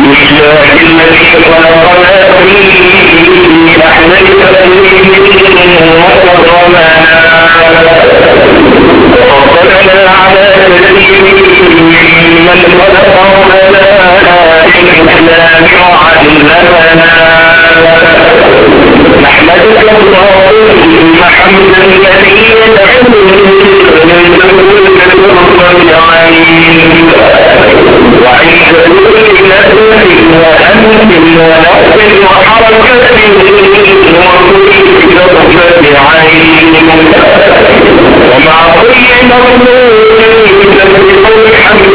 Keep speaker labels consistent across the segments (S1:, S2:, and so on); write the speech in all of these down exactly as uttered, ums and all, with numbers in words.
S1: لله الذي خلقنا في أحسن تقويم وكرمنا وفضلنا على كثير ممن خلق الملائكة الإسلام وعلمنا نحمدك اللهم حمدا كثيرا وعند كل نفس وأمن ونفس وحركة وكل كربة عين ومع كل مظلوم تسبح الحمد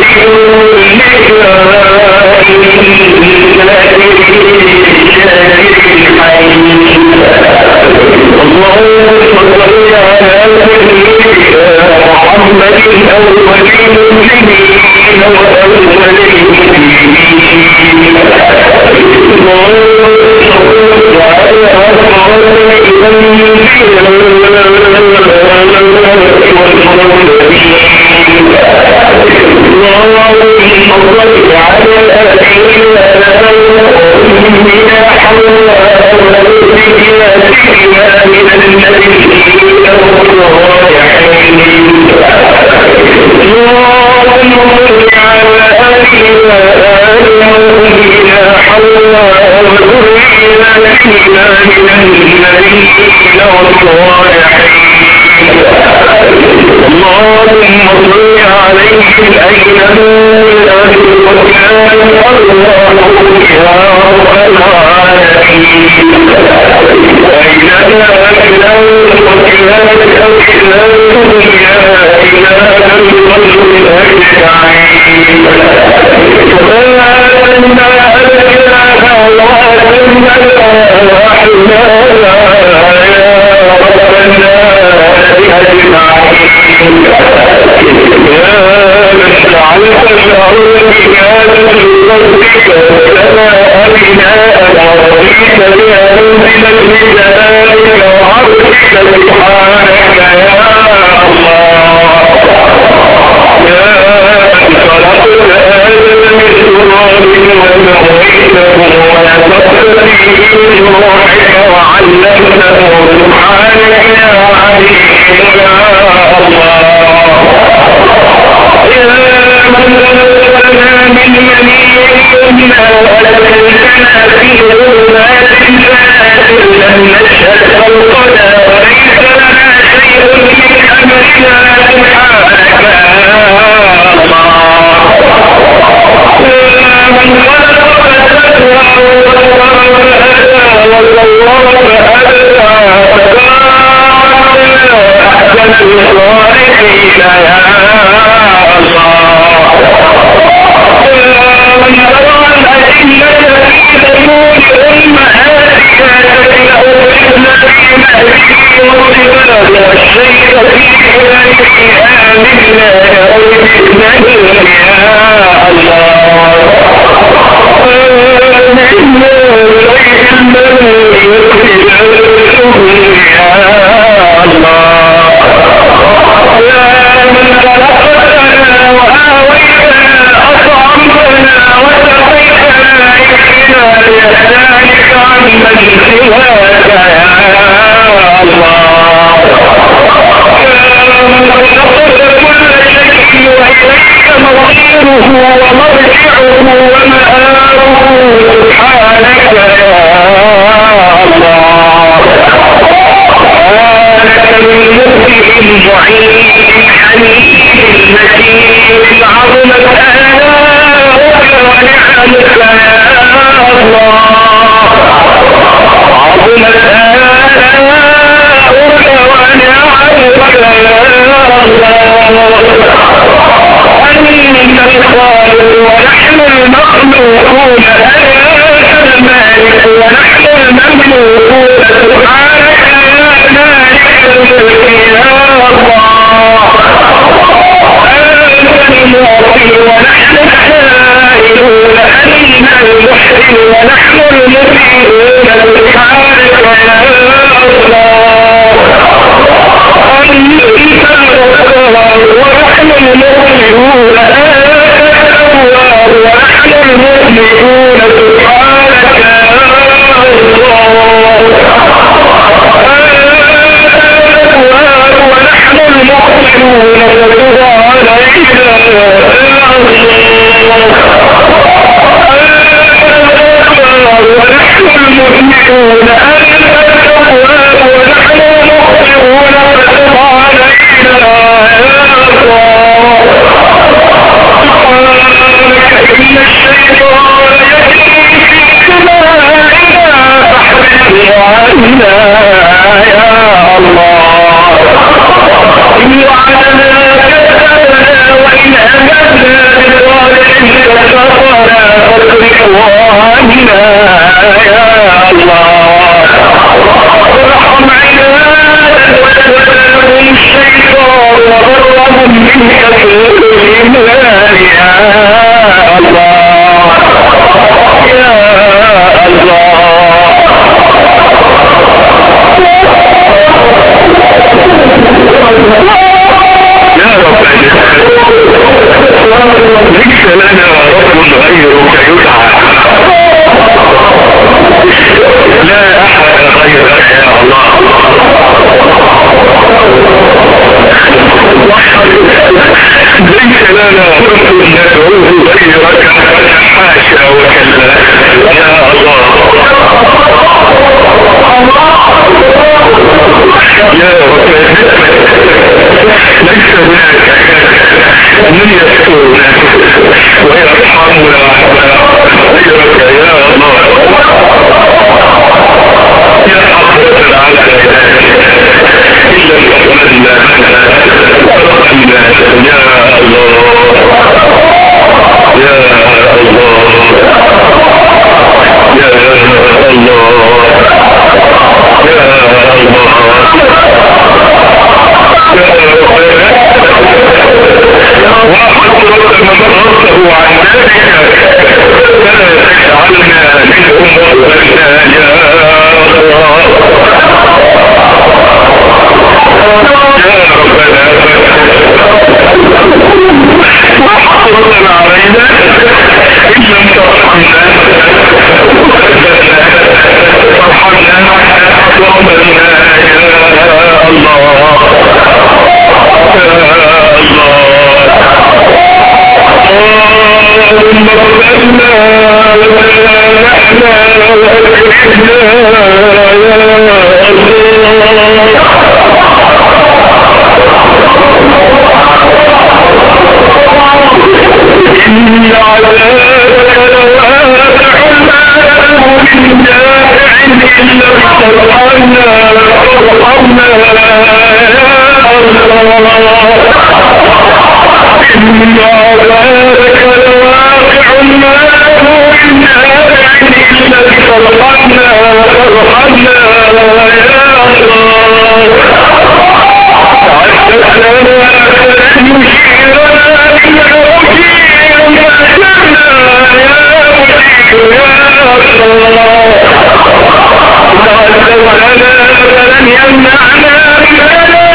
S1: اللهم صل على سيدنا محمد أول المسلمين وأول المؤمنين اللهم صل عليه الأين الأهل والكلام الله يا رب العالمين وإننا أكلام وكلام الأكلام يا إله الخلق أجمعين فما أننا أكلام وأتمنا وأحنا يا رب الناس أجمعين يا من جعلت الأرض مكانا لربك والسماء بناء ورضيت بأنزلة بجلالك وعرشك سبحانك يا الله يا من خلقت آدم من تراب وسويته ونفخت فيه من روحك وعلمته سبحانك يا عليم يا الله يا من خلقنا من يمين كنا وألقيتنا في ظلمات ثلاث لم نشهد خلقنا وليس لنا شيء من أمرنا سبحانك يا الله يا من خلق فسوى وصور فأتى وصور فأتى أحسن الخالقين يا الله من ترى الأدلة في ثمود أمهاتها تتلأ في مهده وصبرا والشيء في ذلك آمنا وإذنه يا الله إنه ليس المني يخرجه يا الله يا من خلقتنا وآويتنا أطعمتنا وسقيتنا إلى لسانك عمن سواك يا الله يا من خلقت كل شيء وإليك مصيره ومرجعه ومآله سبحانك يا الله لك من مبدئ معين حنين متين عظمت آلاؤك ونعمك يا الله عظمت آلاؤك ونعمك يا الله أنت الخالق ونحن المخلوقون أنت المالك ونحن المملوكون سبحانك يا مالك الملك يا الله أنت المعطي ونحن السائلون أنت المحسن ونحن المسيئون سبحانك يا الله أنت الغفار ونحن المغفرون أنت التواب ونحن المؤمنون غيرك يدعى، لا احد غيرك يا الله. ليس لنا رب ندعوه غيرك، حاشا وكلا يا الله. يا رب ليس هناك من يسترنا ويرحمنا غيرك يا الله. يا حضرة على ذلك إن لم تقبلنا ربنا يا الله يا الله يا الله يا الله. وحضرت من رده عن ذلك فلا تجعلنا منهم ربنا يا الله يا ربنا. وحضرت علينا إن لم ترحمنا فارحمنا ربنا يا الله اللهم ربنا ونحنا وأكرمنا يا الله. إن عذابك لواقع ما من دافع إلا ارحمنا ارحمنا يا الله. إن عذابك لواقع ما من دافع إلا ارحمنا ارحمنا يا الله. عدت لنا فلن يشيرنا بك مجير ما شئنا يا مجير يا الله. وعدت لنا فلن يمنعنا بما لا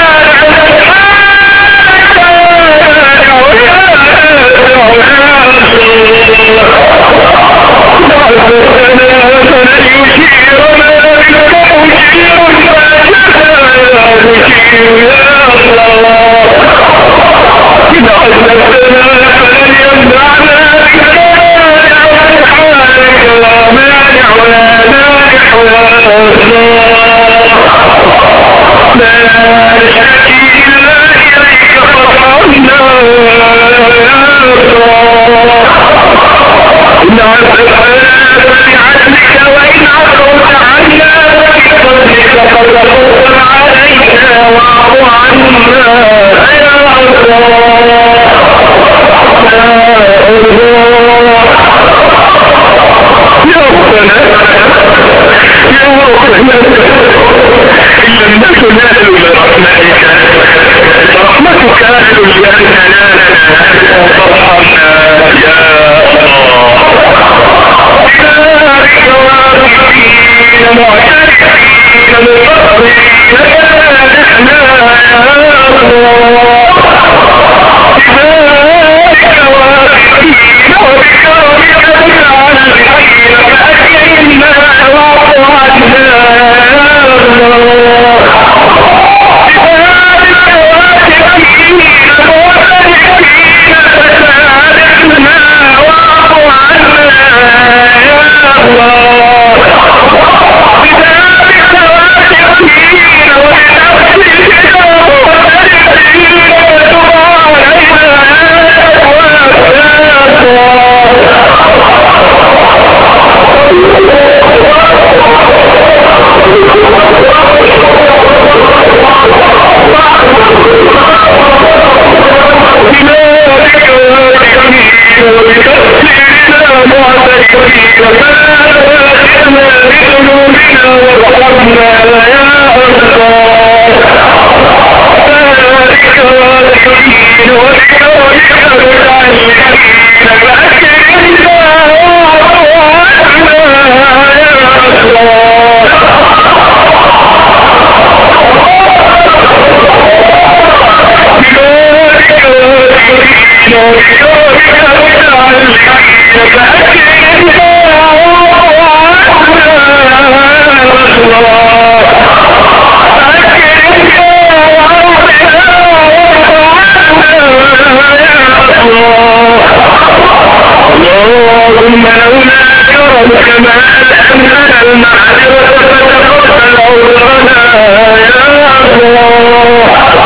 S1: اللهم لولا كرمك ما ألهمنا المعذرة فتقبل عذرنا يا الله.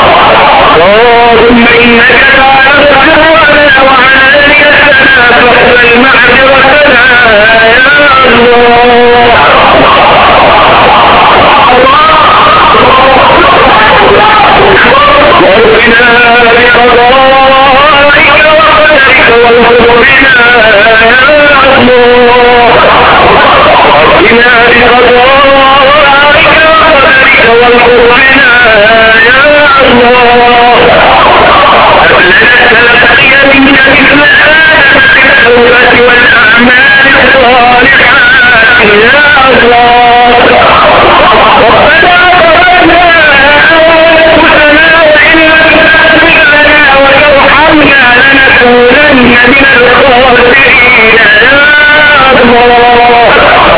S1: اللهم إنك تعلم سرنا وعلانيتنا فاقبل معذرتنا يا الله. وارضنا بقضائك وقدرك والقدرنا يا الله. وارضنا بقضائك وقدرك والقدرنا يا الله. تلقي منك مثل التوبة والأعمال الصالحات يا الله. ربنا ظلمنا أنفسنا وإن لم تغفر لنا وترحمنا لنكونن من الخاسرين يا الله.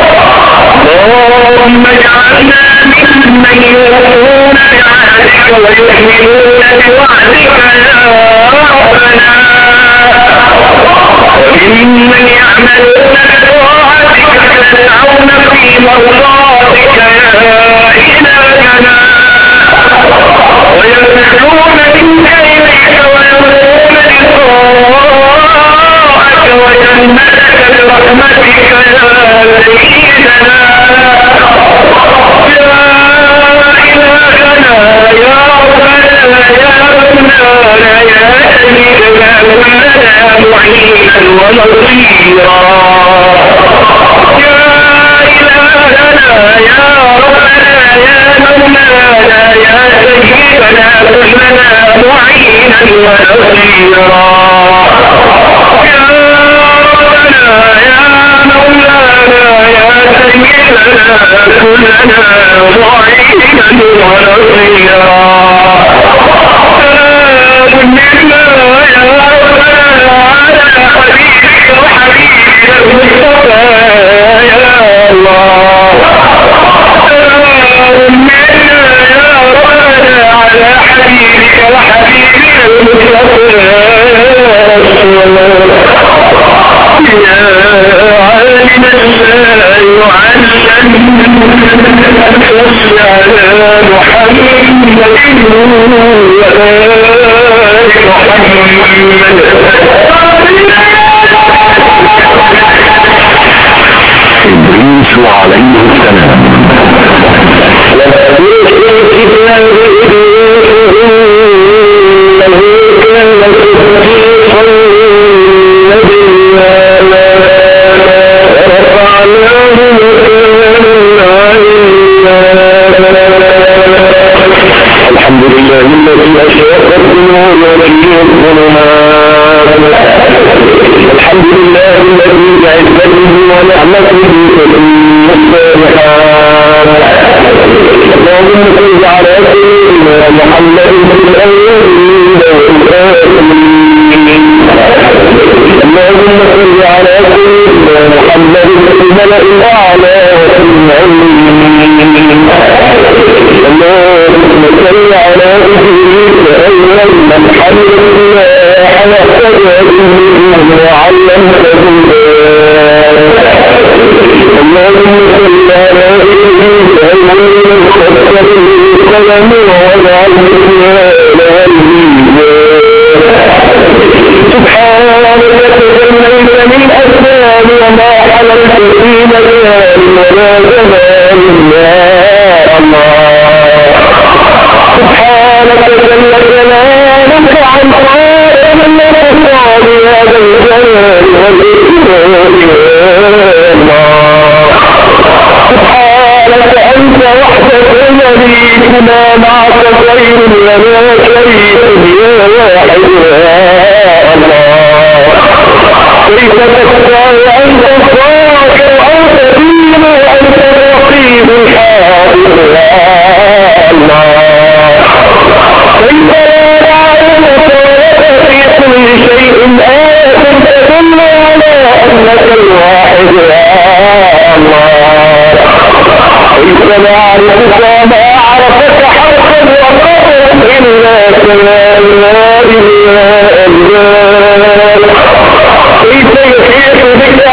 S1: اللهم اجعلنا ممن يوفون بعهدك ويؤمنون بوعدك يا ربنا، وممن يعملون بطاعتك فيسعون في مرضاتك يا إلهنا، ويرجعون منك إليك ويرجون لقاءك وجنتك برحمتك يا سيدنا يا إلهنا يا ربنا يا ربنا يا سيدنا مولانا معينا ونصيرا يا إلهنا يا ربنا يا مولانا يا سيدنا كلنا معينا ونصيرا يا ربنا يا مولانا يا سيدنا كلنا معينا ونصيرا. سلام منا يا ربنا على حبيبك وحبيبك المصطفى يا الله. سلام منا يا ربنا على حبيبك وحبيبك المصطفى يا عالم لا يعلم صل على محمد وآل محمد.
S2: إدريس عليه السلام.
S1: الحمد لله الذي أشرق النور وبين الظلمات. الحمد لله الذي بعزته ونعمته تتم الصالحات. اللهم صل على سيدنا محمد الأولين والآخرين. اللهم صل على سيدنا محمد الملأ الأعلى وفي العليين. اللهم صل على إدريس أول من حمد الله واهتدى به وعلمه الهدى. اللهم صل على إدريس أول من خسر بالقلم ووضع الميزان والميزان. سبحانك تجليت من أسباب وما حللت في مكان ولا زمان يا الله. سبحانك جل جلالك عن قائم الأفعال يا ذا الجلال والإكرام يا الله. سبحانك أنت وحدك مليكنا معك خير لنا شريك يا واحد يا الله. كيف تخفى وأنت الظاهر وأنت دين وأنت الرقيب الحافظ يا الله. كيف لا نعلمك ولك في كل شيء آية تدل على أنك الواحد يا الله. كيف نعرفك ما عرفك حرفا وقرا إلا كما لا إله إلا الله. كيف يحيط بك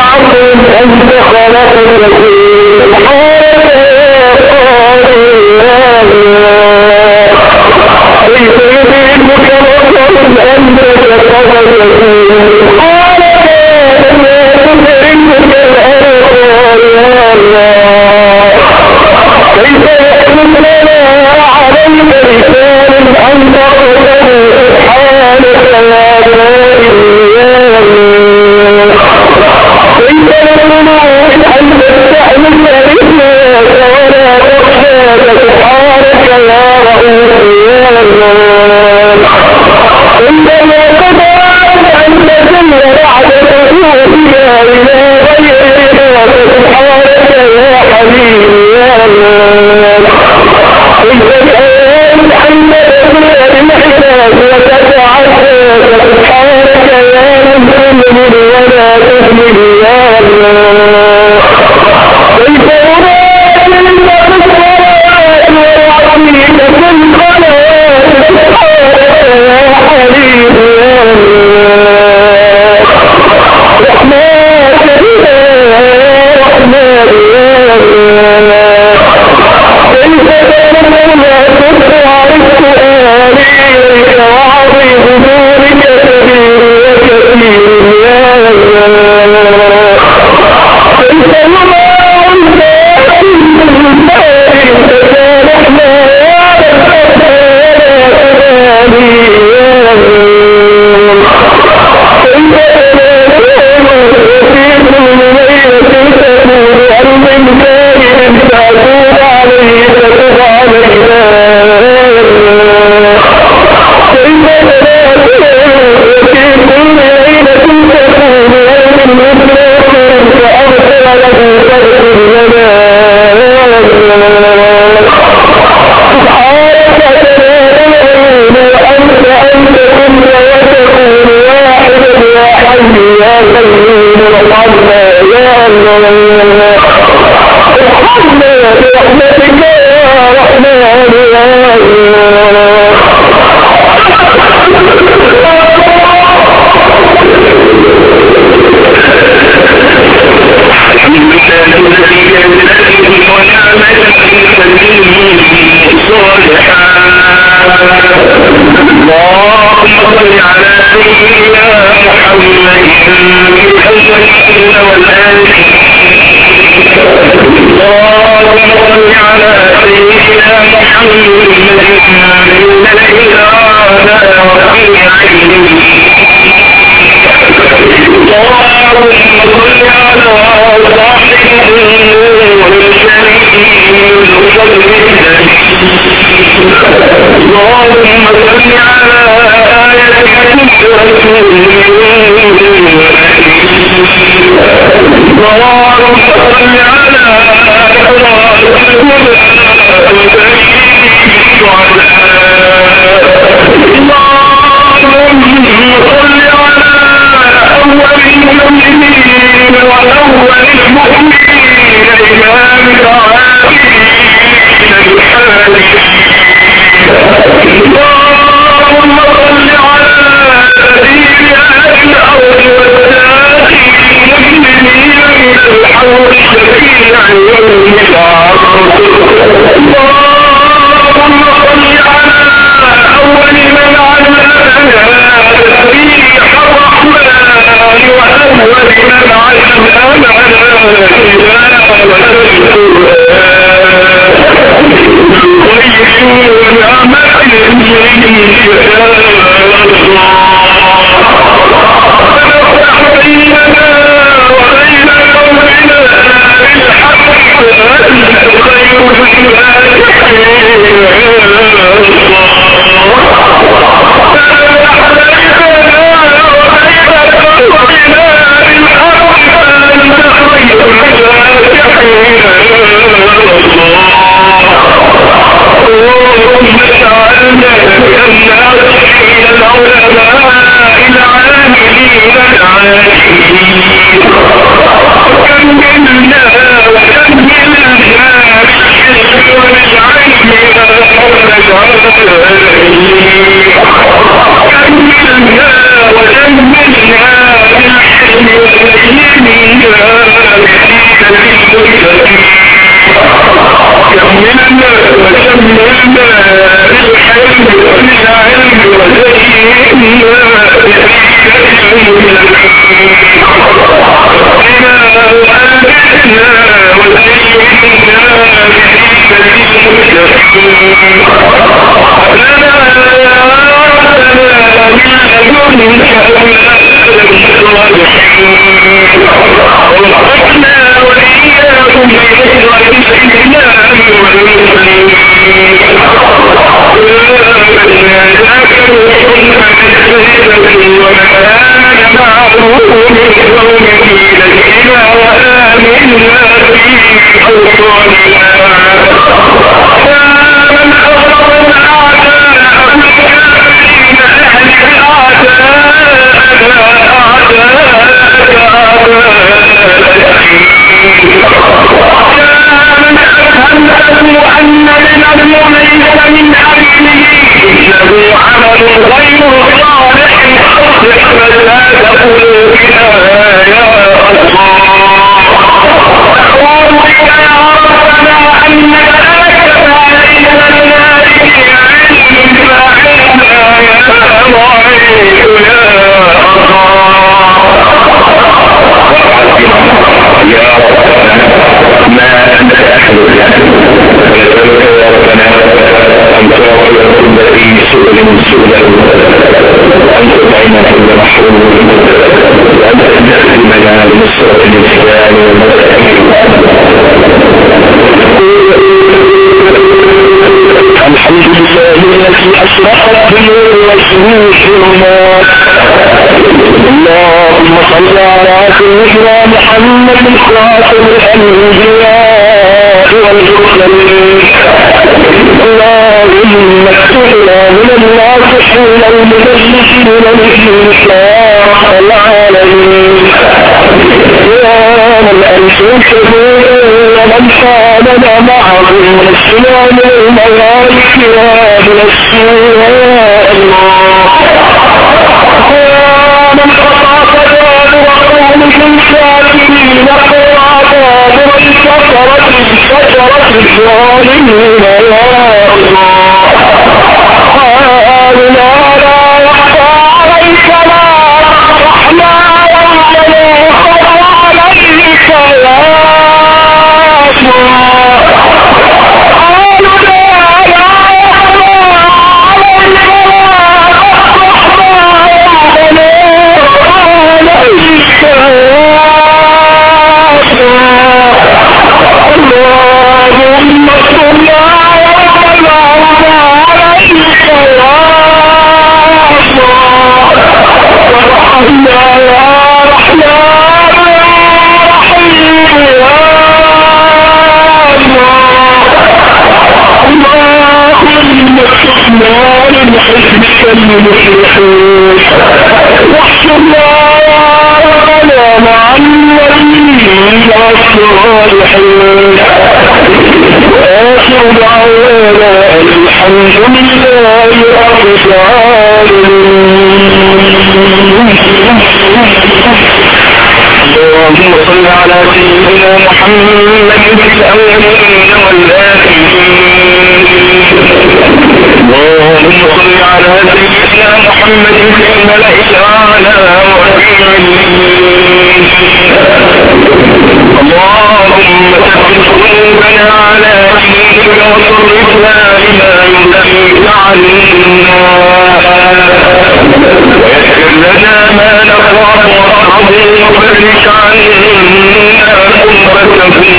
S1: الحور الشفيع لدنك ووفقنا وإياكم لنصرة الإسلام والمسلمين وآمنا لك وكنا بسيرة ومكان معروف من قومه لدينا وآمنا في أوطاننا يا من أغرقنا أعداء الكافرين أهلك أعداءنا أعداءك أعداء أن للمؤمن ليس من عبده إنه عمل غير صالح احمل لا تقول بنا يا الله أقول بك يا ربنا أنك لا كفى ليس لنا به علم فعلنا يا ضعيف يا الله
S2: يا ربنا ما أنت أحد له ونسألك يا ربنا أن تعطي كل ذي سؤل سؤلا وأن تطعم كل محروم وأن تستخدمنا لنصرة الإسلام والمسلمين الحمد لله الذي أشرقت بنور وجهنا اللهم صل على سيدنا محمد خاتم الأنبياء والمرسلين اللهم اكتبنا من الناصحين المبشرين بالإسلام العالمين يا من أنشئته ومن كان معه من السلام الملائك ومن السوء الله من قطع فجال وقومه الكافرين قرآن من كفرت شجرة الظالمين يا الله قالوا لا لا يخفى عليك لا رحمة ولا يخفى عليك يا الله قالوا لا لا يخفى عليك اللهم صل على عليك يا ورحمنا يا رحمن يا رحيم يا اللهم اكتبنا من حزبك المفلحين واحشرنا يا ربنا مع النبيين والصالحين وآخر دعوانا الحمد لله رب العالمين اللهم صل على سيدنا محمد في الأولين والآخرين اللهم صل على سيدنا محمد في الملأ الأعلى وفي العليين اللهم ثبت قلوبنا على دينك وصرفنا لما يرضيك عنا ويسر لنا ما نخاف ونرجو وفرج عنا كربتهم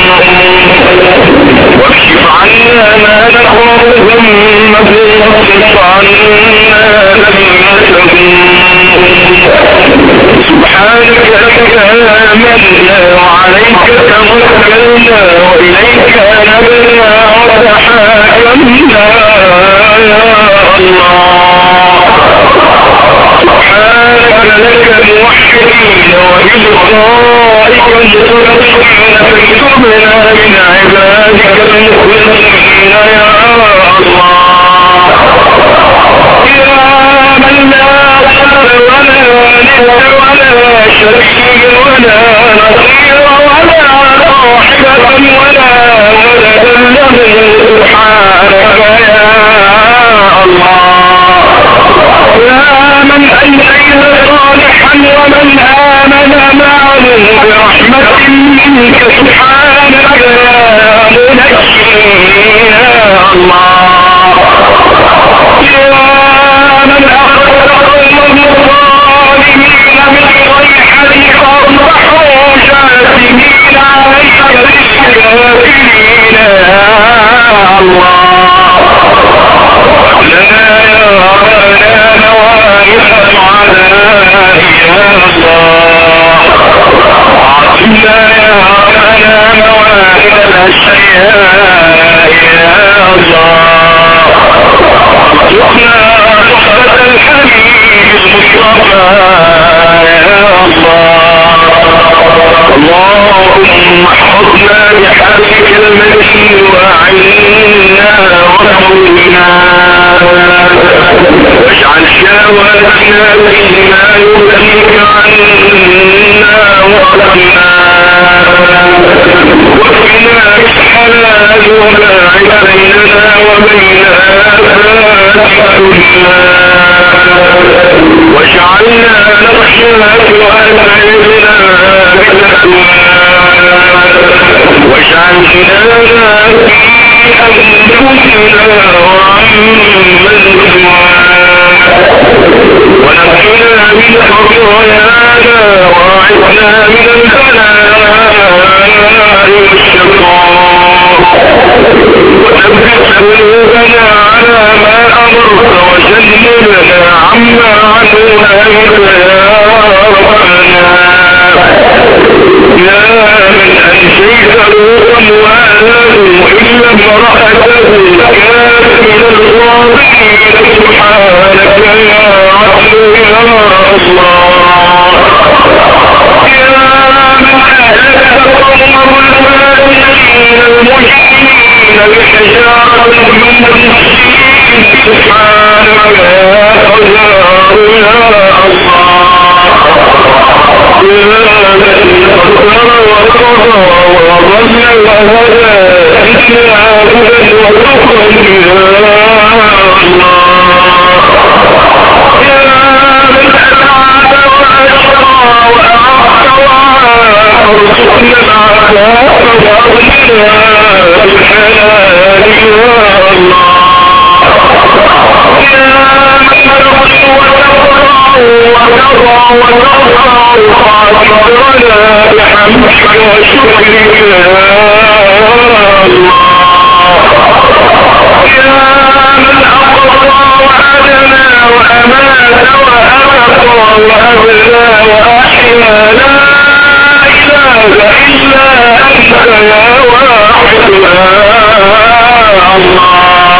S2: واكشف عنا ما نخاف ثم واصرف عنا ذمتهم سبحانك لك آمنا وعليك توكلنا وإليك نبنا وتحاكمنا يا الله سبحانك لك الموحدين وبلقائك المتقين فاكتبنا من عبادك المخلصين يا الله يا من لا قدر ولا ند ولا شريك ولا نصير ولا صاحبة ولا ولد له سبحانك يا الله يا من أنت صالحا ومن آمن معه برحمة منك سبحانك يا منجي يا الله يا من أخذ قومه
S1: غنانا في أنفسنا وعمن سواك ونقنا من خطايانا وأعذنا من البلاء والشقاء وثبت قلوبنا على ما أمرت وجنبنا عما عنه نهيت يا ربنا يا من أنشيت لوطا وأهله إلا امرأته كانت من الغابرين سبحانك يا عدل يا الله يا من أهلك قوم الفاسقين المجرمين بحجارة من السين سبحانك يا قدار يا الله يا من قدر وقضى وظل وهدى إلا هدى وتقل يا الله يا من أسعد وأشقى وأعطى وارزقنا العفاف وأغننا بالحلال يا الله يا من تغني وتغرى وترى وترى خاطرنا بحمدك وشكرك يا الله يا من أقضى وأدنى وأمات وأبقى وأبلى وأحيا لا إله إلا أنت يا واحد يا الله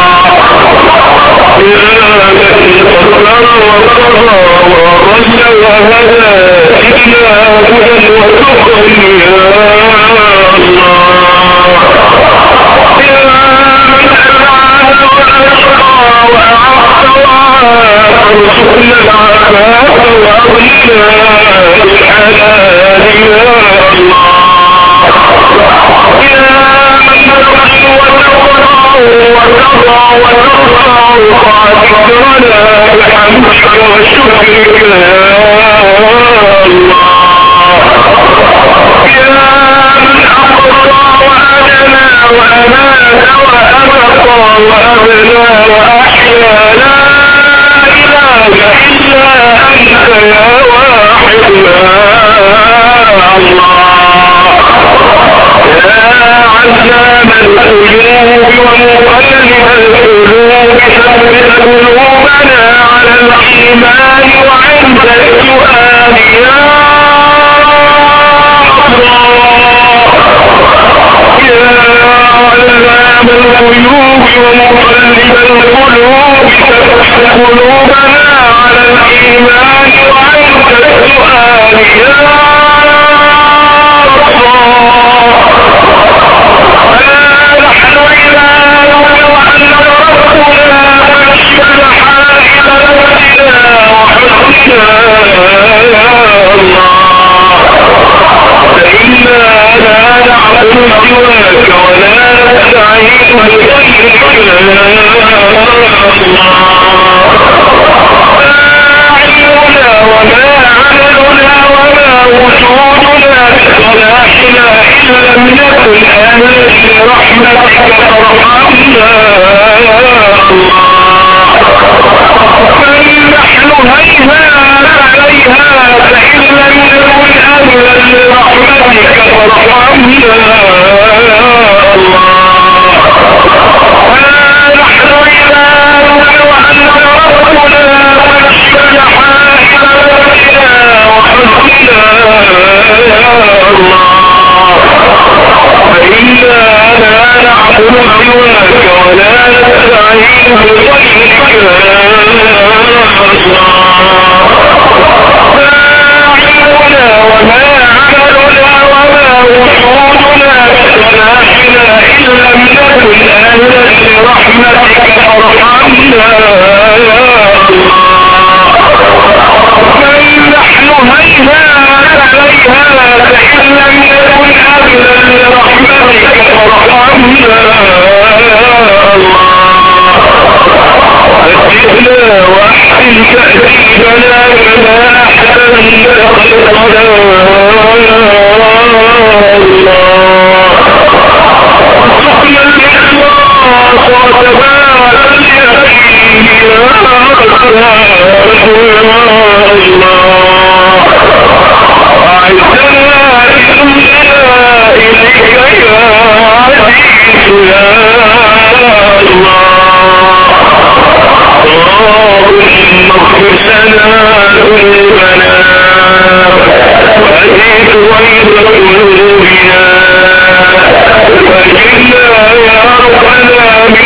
S1: يا من قدر وقضى ورد وهدى إلا هدى وتقل يا الله يا من أسعد وأشقى وأعطى وارزقنا العفاف وأغننا بالحلال يا الله يا من تغني وتغرى وترى وترى خاطرنا بحمدك وشكرك يا الله يا من أقضى وأدنى وأمات وأبقى وأبلى وأحيا لا إله إلا أنت يا واحد يا الله يا علام القلوب ومقلب القلوب ثبت قلوبنا على الإيمان وعند السؤال يا علام الغيوب ومقلب القلوب ثبت قلوبنا على الإيمان وعند السؤال يا الله نحن عبادك وأنت ربنا فاشمل حائل نفسنا وحسنا يا الله فإنا لا نعبد سواك ولا نستعين بغيرك يا الله ما علمنا وما عملنا وما وجودنا بصلاحنا إن لم نكن أهلا لرحمتك فارحمنا يا الله من نحن هيهات عليها فإن لم نكن أهلا لرحمتك فارحمنا يا الله نحن عبادك وأنت ربنا فاشمل حائل نفسنا وحسنا يا الله فإنا لا نعبد سواك ولا نستعين بغيرك يا الله ما علمنا وما عملنا وما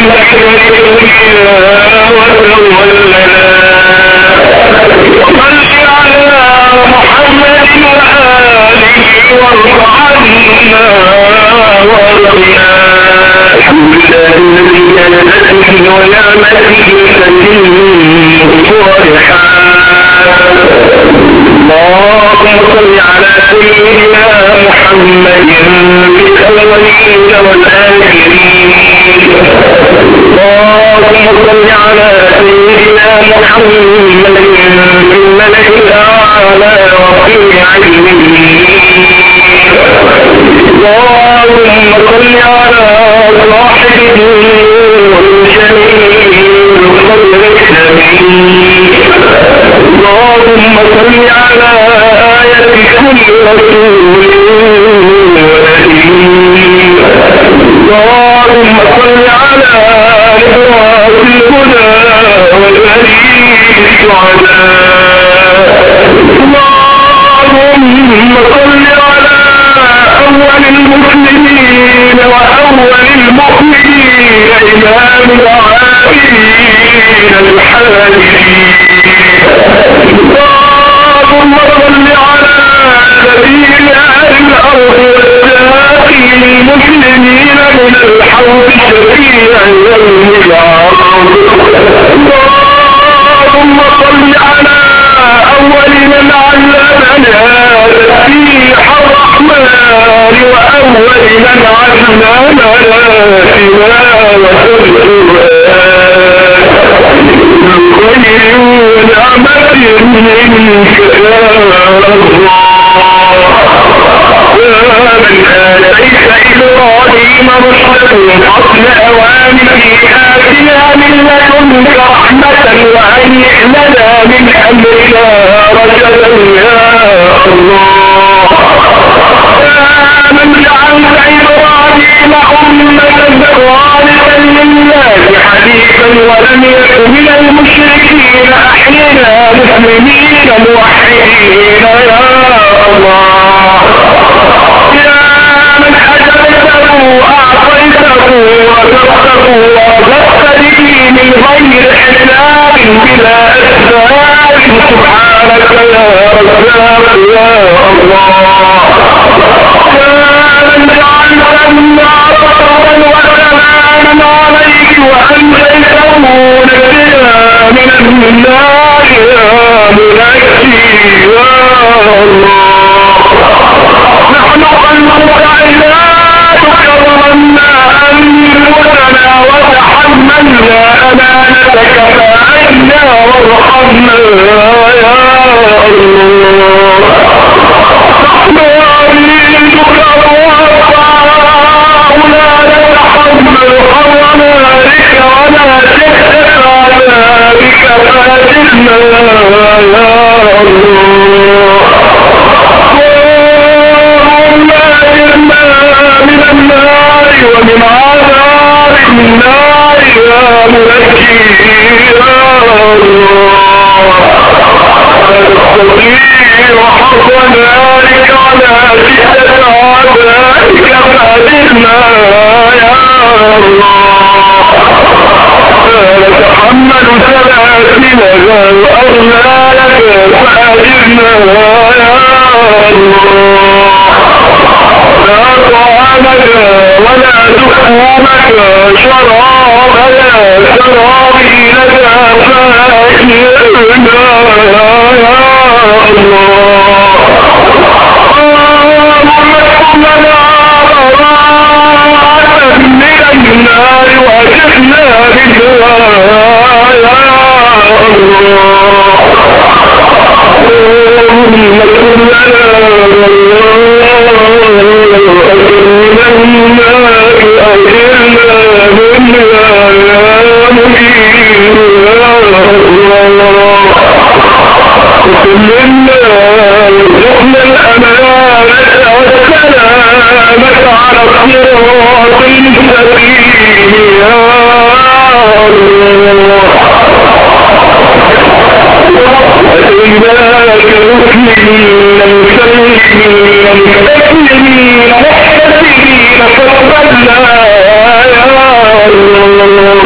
S1: الله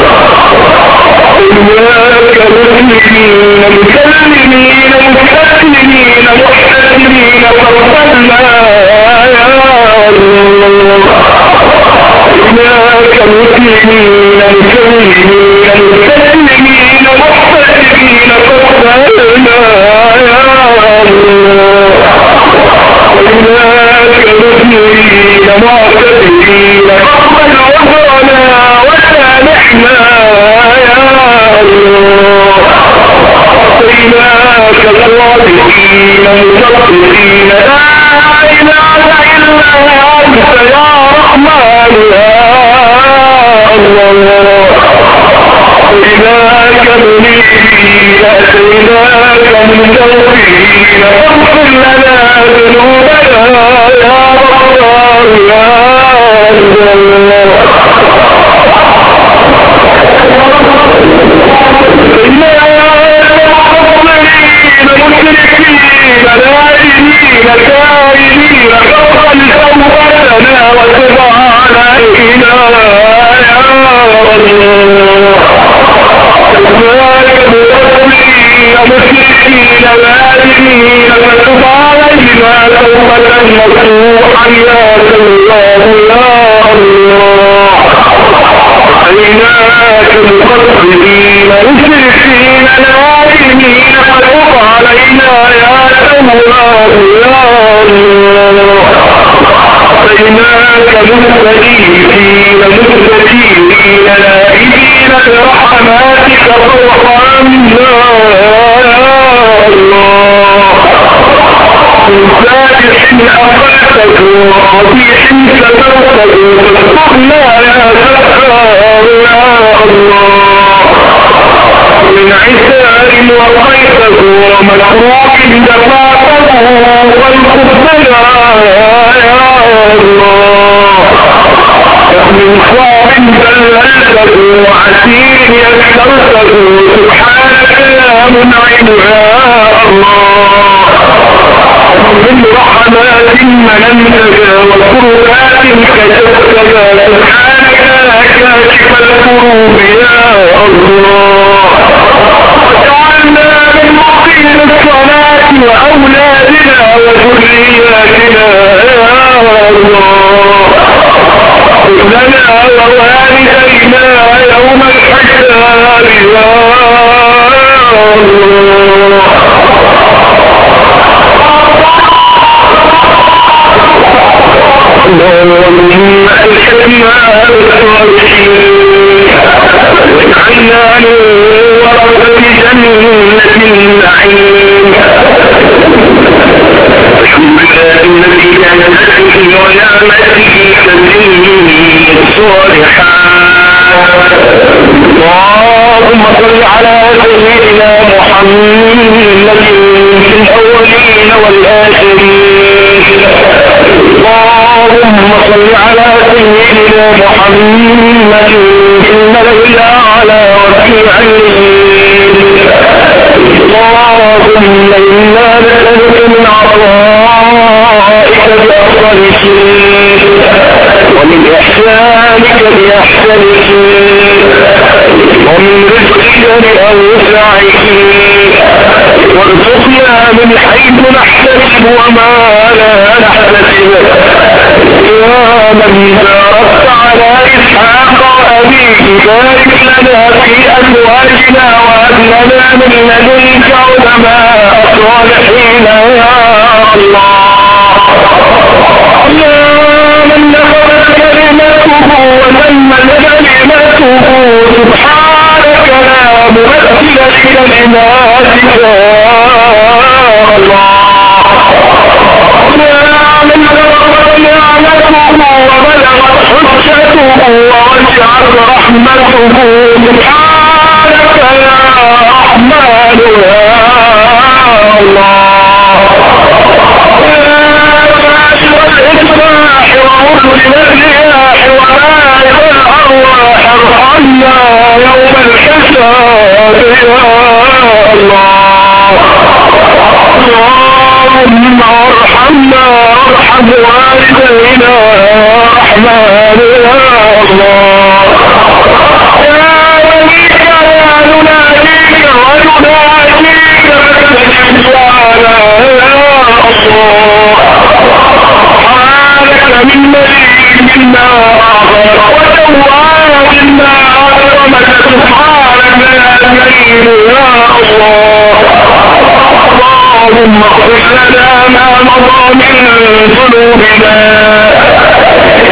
S2: المعتدين فاقبل عذرنا وسامحنا يا الله أعطيناك صادقين مصدقين لا إله إلا أنت يا رحمن يا الله أتيناك منيبين أتيناك مستغفرين فاغفر لنا ذنوبنا يا غفار يا الله مشركين لائمين كائنين فاغفر ذنوبنا وتب علينا يا الله ذلك مؤمنين مشركين لائمين فتب علينا توبة نصوحا يا الله يا الله أتيناك مقصدين مشركين لائمين فتب علينا يا الله يا الله أتيناك مستجيبين مستجيبين لائمين برحماتك فارحمنا يا الله سابح أخذتك وقبيح سترتك فاغفرنا يا ستار يا الله من عسار وقيته ومكروه دفعته والقبنا يا الله من صعب دللته وعسير يسرته سبحانك يا منعم يا الله من رحمات مننتك وكربات كشفتك سبحانك يا كاشف الكروب يا الله وجعلنا من مقيم الصلاة وأولادنا وذرياتنا يا الله لنا ووالدينا يوم الحساب يا الله اللهم الحكمة بالصالحين واجعلنا من ورثة جنة النعيم الحمد لله الذي كان نفسه ونعمته تزيد الصالحات اللهم صل على سيدنا محمد في الأولين والآخرين اللهم صل على سيدنا محمد في الملأ الأعلى وفي عليين اللهم إنا نسألك من عطائك بأفضل شيء ومن إحسانك بأحسن شيء ومن رزقك بأوسع شيء وارزقنا من حيث نحتسب وما لا نحتسب يا من باركت على إسحاق وأبيه بارك لنا في أزواجنا وهب لنا من لدنك علماء صالحين يا الله يا من نفذت كلمته وتمت كلمته سبحانك لا ممثل لكلماتك يا الله يا من بلغت نعمته وبلغت حجته ووسعت رحمته سبحانك يا رحمن يا الله والإصلاح ومسلم الرياح ومالك الأرواح ارحمنا يوم الحساب يا الله اللهم ارحمنا وارحم والدينا يا رحمن يا الله يا وليك يا نناديك ونناديك فاستجب لنا يا الله من مليك منا آخر وتواب منا أكرمك سبحانك يا كريم يا الله اللهم اغفر لنا ما مضى من ذنوبنا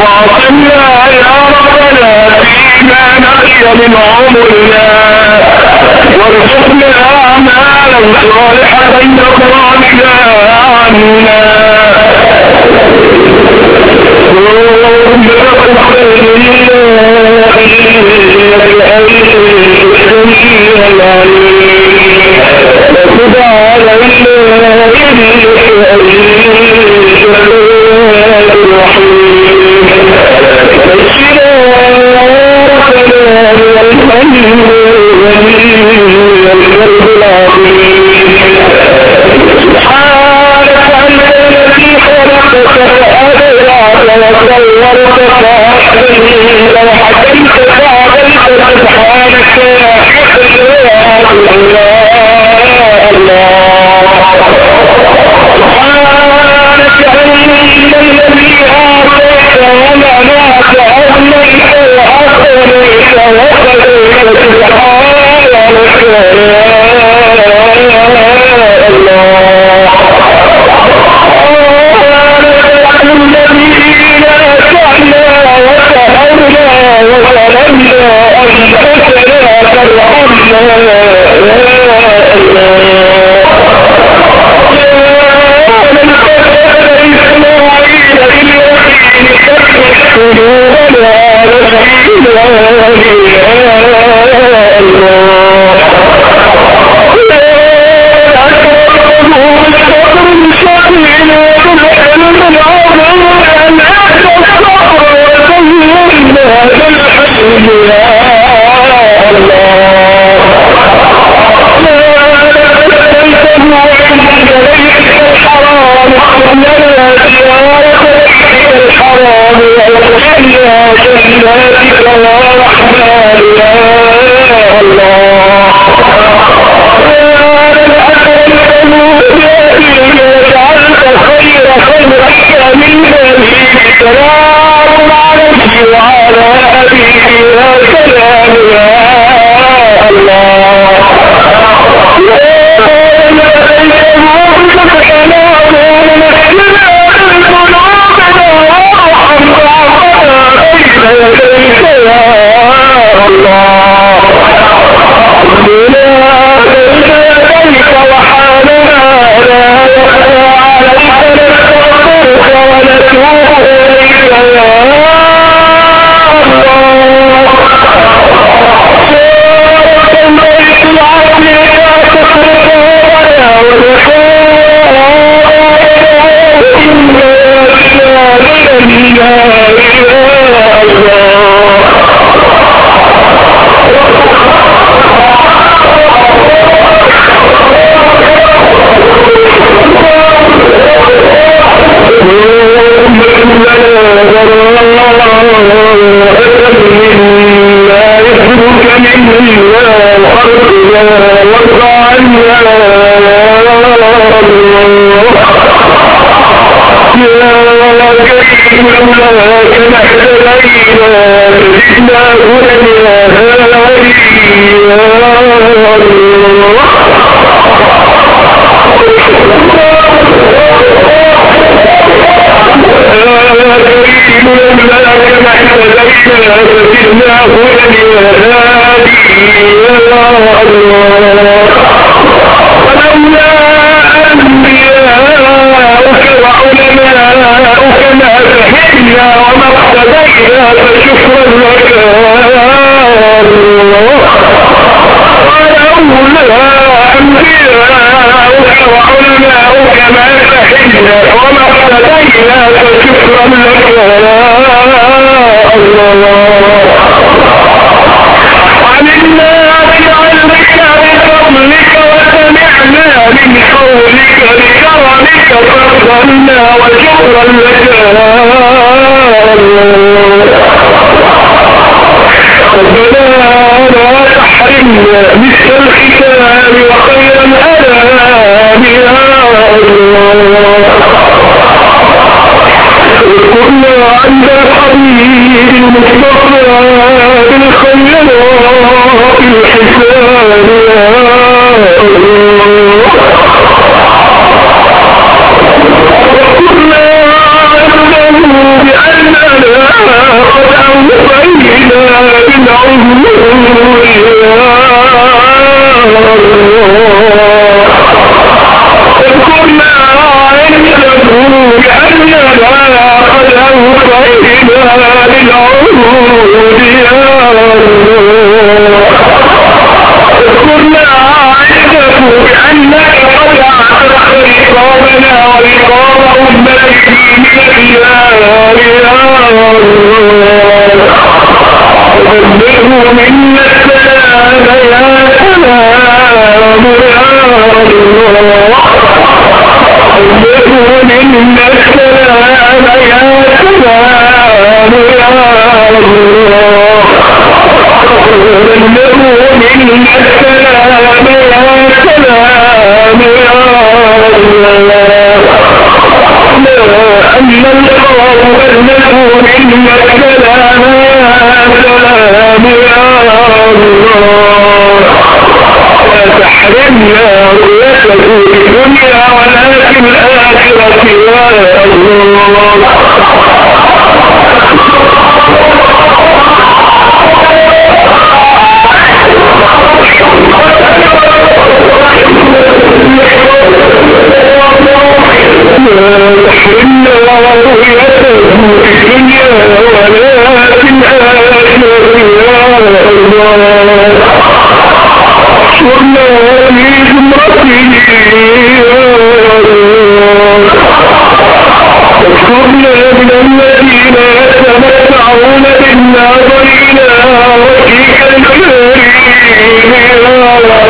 S1: من عمرنا وارزقنا أعمالا صالحة ترضى بها عنا اللهم اغفر لنا إنك أنت السميع العليم وتب علينا إنك أنت التواب الرحيم واشفنا والهم والكرب العظيم سبحانك أنت الذي خلقت فأبرعت وصورت فأحسنت لو حكمت فعدلت سبحانك يا حسن يا الله سبحانك أنت الذي أعطيت ومنعت أغنيت وأغنيت وقدرت سبحانك يا الله الذين أتعنا وسهرنا وظلمنا أنفسنا فارحمنا يا إسماعيل باليمين كفر قلوبنا نسينا يا الله سلام عليك وعلى أبيك يا سلام يا الله بأننا قد أوفينا بالعهود كنا عنده كأننا قد أوفينا للعهود يا كنا عنده بأنك قد أعتقد رقابنا ورقاب أمتك من الإله يا بلغه منا السلام يا سلام يا الله بلغه منا السلام يا سلام يا الله بلغه منا السلام يا سلام يا الله أن الله بلغه منا السلام سلام يا الله لا تحرمنا رؤيته في الدنيا ولا في الآخرة يا الله تحرمنا رؤيته في الدنيا ولا في الآخرة يا الله احشرنا لزمرته يا الله احشرنا من الذين يتمتعون بالنظر إلى وجهك الكريم يا الله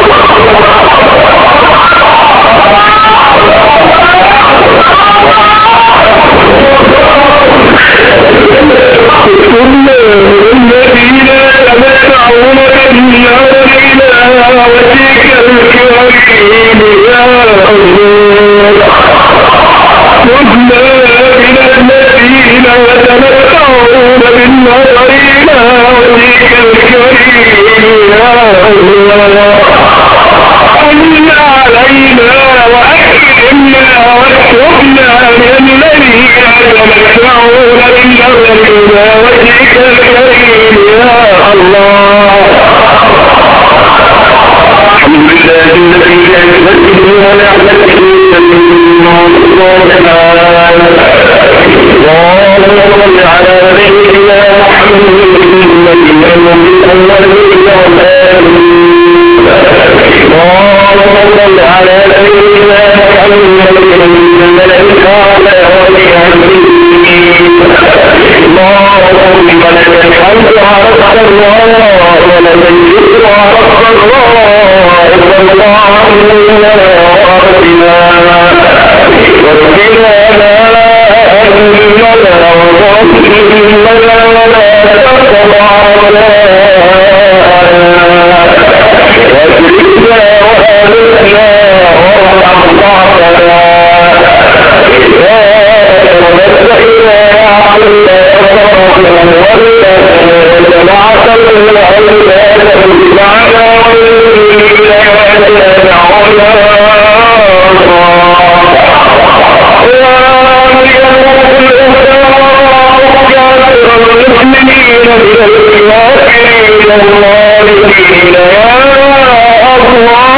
S1: كنا الذين يتمتعون بالنظر إلى وجهك الكريم يا الله كنا من الذين يتمتعون بالنظر إلى وجهك الكريم يا الله أمن علينا وأكرمنا واكتبنا من الذين يتمتعون بالنظر إلى وجهك الكريم يا الله الحمد لله الذي لا يبدل ولا يعتقد اللهم صل على سيدنا محمد الذي يوم الأولين والآخرين اللهم صل على سيدنا محمد الملك على وجهه اللهم لك الحمد عرفت الله ولك الشكر عرفت الله صلى الله علينا وارضنا وارضنا لا أننا وضعنا ولا تقضى علينا واسرنا وآلنا وارحم ضعفنا يا ربنا يا عبد وجمعت العباد معنا المؤمنين بالكافرين الظالمين يا الله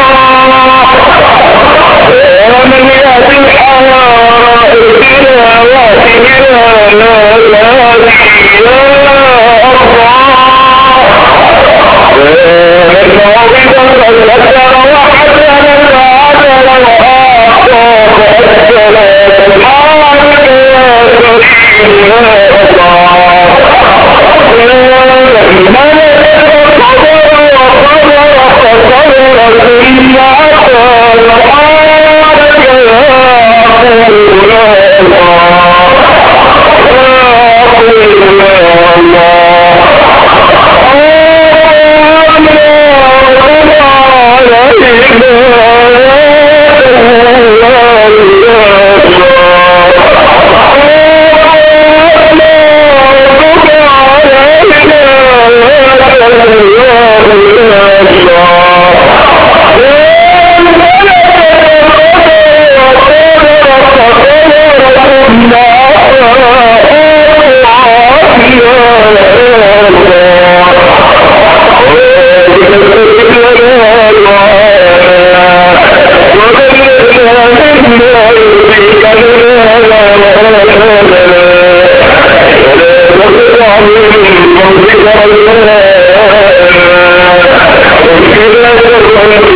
S1: ومن يأتي الحوائج بنا واتنا لا يأتي يا الله ونرجع بك الأسر وحسن العدل وآخر السلام سبحانك يا كريم يا الله من القدر وقدر
S2: من قبل